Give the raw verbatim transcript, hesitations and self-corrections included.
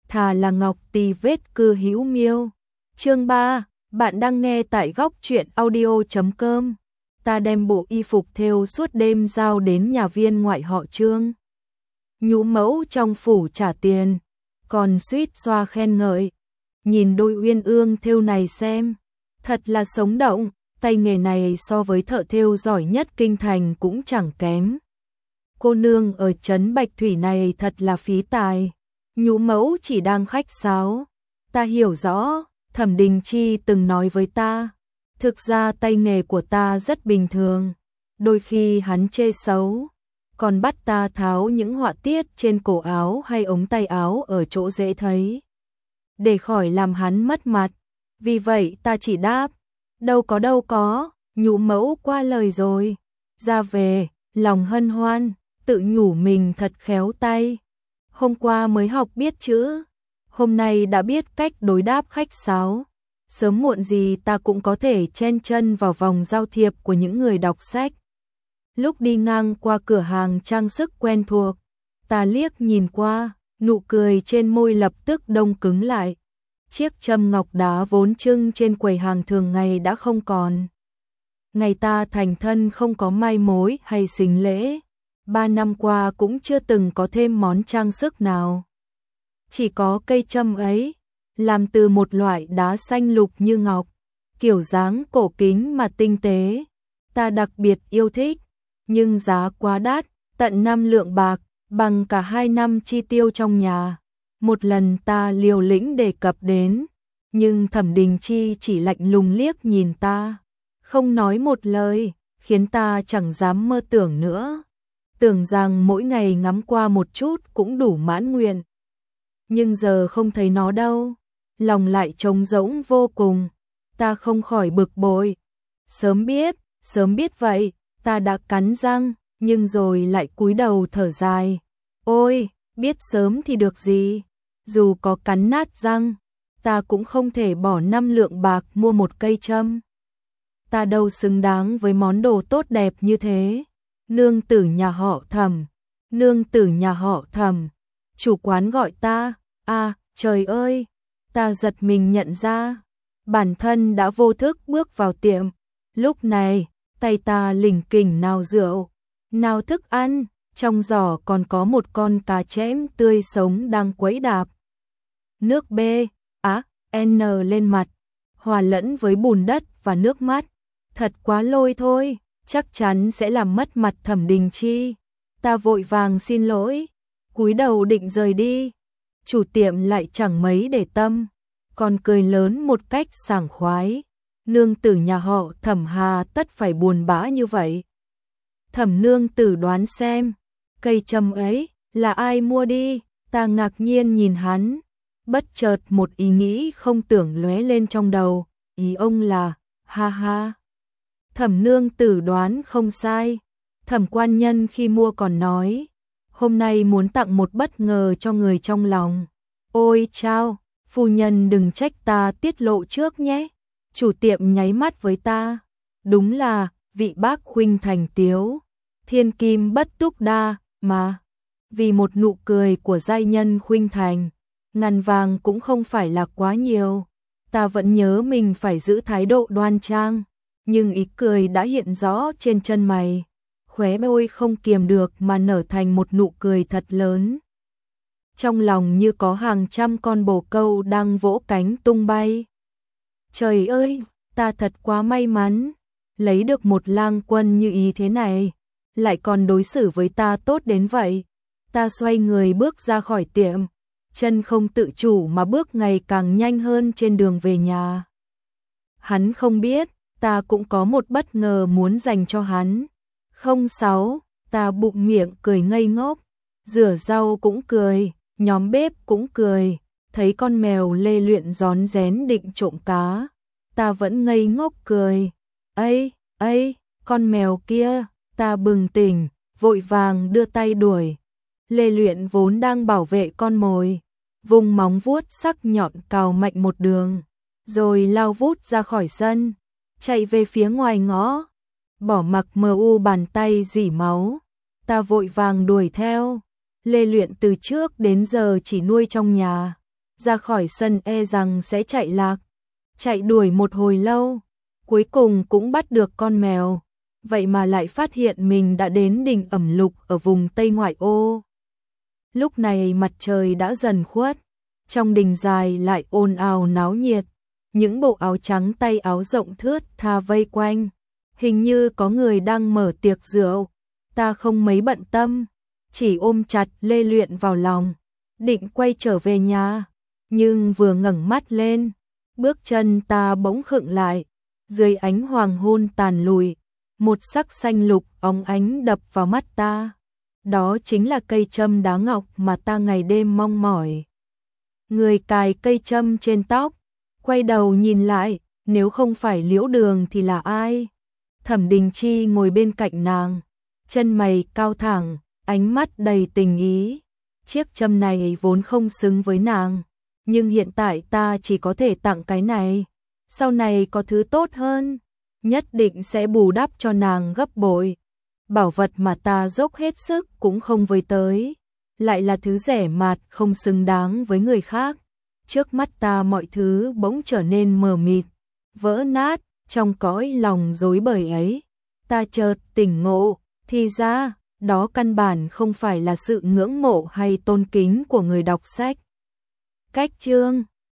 thà là ngọc tì vết cưa hữu miêu. Chương ba, bạn đang nghe tại góc truyện audio chấm com. Ta đem bộ y phục thêu suốt đêm giao đến nhà viên ngoại họ Trương. Nhũ mẫu trong phủ trả tiền, còn suýt xoa khen ngợi. Nhìn đôi uyên ương thêu này xem, thật là sống động, tay nghề này so với thợ thêu giỏi nhất kinh thành cũng chẳng kém. Cô nương ở trấn Bạch Thủy này thật là phí tài. Nhũ mẫu chỉ đang khách sáo. Ta hiểu rõ, Thẩm Đình Chi từng nói với ta, thực ra tay nghề của ta rất bình thường, đôi khi hắn chê xấu, còn bắt ta tháo những họa tiết trên cổ áo hay ống tay áo ở chỗ dễ thấy, để khỏi làm hắn mất mặt. Vì vậy ta chỉ đáp, đâu có đâu có, nhũ mẫu qua lời rồi. Ra về, lòng hân hoan, tự nhủ mình thật khéo tay. Hôm qua mới học biết chữ, hôm nay đã biết cách đối đáp khách sáo. Sớm muộn gì ta cũng có thể chen chân vào vòng giao thiệp của những người đọc sách. Lúc đi ngang qua cửa hàng trang sức quen thuộc, ta liếc nhìn qua, nụ cười trên môi lập tức đông cứng lại. Chiếc châm ngọc đá vốn trưng trên quầy hàng thường ngày đã không còn. Ngày ta thành thân không có mai mối hay xính lễ, ba năm qua cũng chưa từng có thêm món trang sức nào. Chỉ có cây châm ấy, làm từ một loại đá xanh lục như ngọc, kiểu dáng cổ kính mà tinh tế, ta đặc biệt yêu thích, nhưng giá quá đắt, tận năm lượng bạc, bằng cả hai năm chi tiêu trong nhà. Một lần ta liều lĩnh đề cập đến, nhưng Thẩm Đình Chi chỉ lạnh lùng liếc nhìn ta, không nói một lời, khiến ta chẳng dám mơ tưởng nữa. Tưởng rằng mỗi ngày ngắm qua một chút cũng đủ mãn nguyện. Nhưng giờ không thấy nó đâu, lòng lại trống rỗng vô cùng, ta không khỏi bực bội. Sớm biết, sớm biết vậy, ta đã cắn răng, nhưng rồi lại cúi đầu thở dài. Ôi, biết sớm thì được gì, dù có cắn nát răng, ta cũng không thể bỏ năm lượng bạc mua một cây châm. Ta đâu xứng đáng với món đồ tốt đẹp như thế. Nương tử nhà họ Thẩm, nương tử nhà họ Thẩm, chủ quán gọi ta. À, trời ơi, ta giật mình nhận ra, bản thân đã vô thức bước vào tiệm. Lúc này, tay ta lình kình nào rượu, nào thức ăn, trong giỏ còn có một con cá chẽm tươi sống đang quấy đạp. Nước B, á, N lên mặt, hòa lẫn với bùn đất và nước mắt, thật quá lôi thôi. Chắc chắn sẽ làm mất mặt Thẩm Đình Chi. Ta vội vàng xin lỗi, cúi đầu định rời đi. Chủ tiệm lại chẳng mấy để tâm, còn cười lớn một cách sảng khoái. Nương tử nhà họ Thẩm hà tất phải buồn bã như vậy. Thẩm nương tử đoán xem, cây châm ấy là ai mua đi? Ta ngạc nhiên nhìn hắn, bất chợt một ý nghĩ không tưởng lóe lên trong đầu. Ý ông là, ha ha. Thẩm nương tử đoán không sai. Thẩm quan nhân khi mua còn nói, hôm nay muốn tặng một bất ngờ cho người trong lòng. Ôi chao, phu nhân đừng trách ta tiết lộ trước nhé. Chủ tiệm nháy mắt với ta, đúng là vị bác khuynh thành tiếu, thiên kim bất túc đa mà. Vì một nụ cười của giai nhân khuynh thành, ngàn vàng cũng không phải là quá nhiều. Ta vẫn nhớ mình phải giữ thái độ đoan trang, nhưng ý cười đã hiện rõ trên chân mày, khóe môi không kiềm được mà nở thành một nụ cười thật lớn. Trong lòng như có hàng trăm con bồ câu đang vỗ cánh tung bay. Trời ơi, ta thật quá may mắn, lấy được một lang quân như ý thế này, lại còn đối xử với ta tốt đến vậy. Ta xoay người bước ra khỏi tiệm, chân không tự chủ mà bước ngày càng nhanh hơn trên đường về nhà. Hắn không biết, ta cũng có một bất ngờ muốn dành cho hắn. Không sáu, ta bụng miệng cười ngây ngốc, rửa rau cũng cười, nhóm bếp cũng cười, thấy con mèo Lê Luyện rón rén định trộm cá, ta vẫn ngây ngốc cười. Ây, ây, con mèo kia, ta bừng tỉnh, vội vàng đưa tay đuổi. Lê Luyện vốn đang bảo vệ con mồi, vùng móng vuốt sắc nhọn cào mạnh một đường, rồi lao vút ra khỏi sân, chạy về phía ngoài ngõ, bỏ mặc mờ u bàn tay rỉ máu. Ta vội vàng đuổi theo. Lê Luyện từ trước đến giờ chỉ nuôi trong nhà, ra khỏi sân e rằng sẽ chạy lạc. Chạy đuổi một hồi lâu, cuối cùng cũng bắt được con mèo, vậy mà lại phát hiện mình đã đến đỉnh ẩm lục ở vùng Tây ngoại ô. Lúc này mặt trời đã dần khuất, trong đình dài lại ồn ào náo nhiệt, những bộ áo trắng tay áo rộng thướt tha vây quanh, hình như có người đang mở tiệc rượu. Ta không mấy bận tâm, chỉ ôm chặt Lê Luyện vào lòng, định quay trở về nhà, nhưng vừa ngẩng mắt lên, bước chân ta bỗng khựng lại, dưới ánh hoàng hôn tàn lùi, một sắc xanh lục óng ánh đập vào mắt ta. Đó chính là cây châm đá ngọc mà ta ngày đêm mong mỏi. Người cài cây châm trên tóc, quay đầu nhìn lại, nếu không phải Liễu Đường thì là ai? Thẩm Đình Chi ngồi bên cạnh nàng, chân mày cao thẳng, ánh mắt đầy tình ý. Chiếc châm này vốn không xứng với nàng, nhưng hiện tại ta chỉ có thể tặng cái này. Sau này có thứ tốt hơn, nhất định sẽ bù đắp cho nàng gấp bội. Bảo vật mà ta dốc hết sức cũng không với tới, lại là thứ rẻ mạt không xứng đáng với người khác. Trước mắt ta mọi thứ bỗng trở nên mờ mịt, vỡ nát, trong cõi lòng rối bời ấy. Ta chợt tỉnh ngộ, thì ra, đó căn bản không phải là sự ngưỡng mộ hay tôn kính của người đọc sách. Cách chương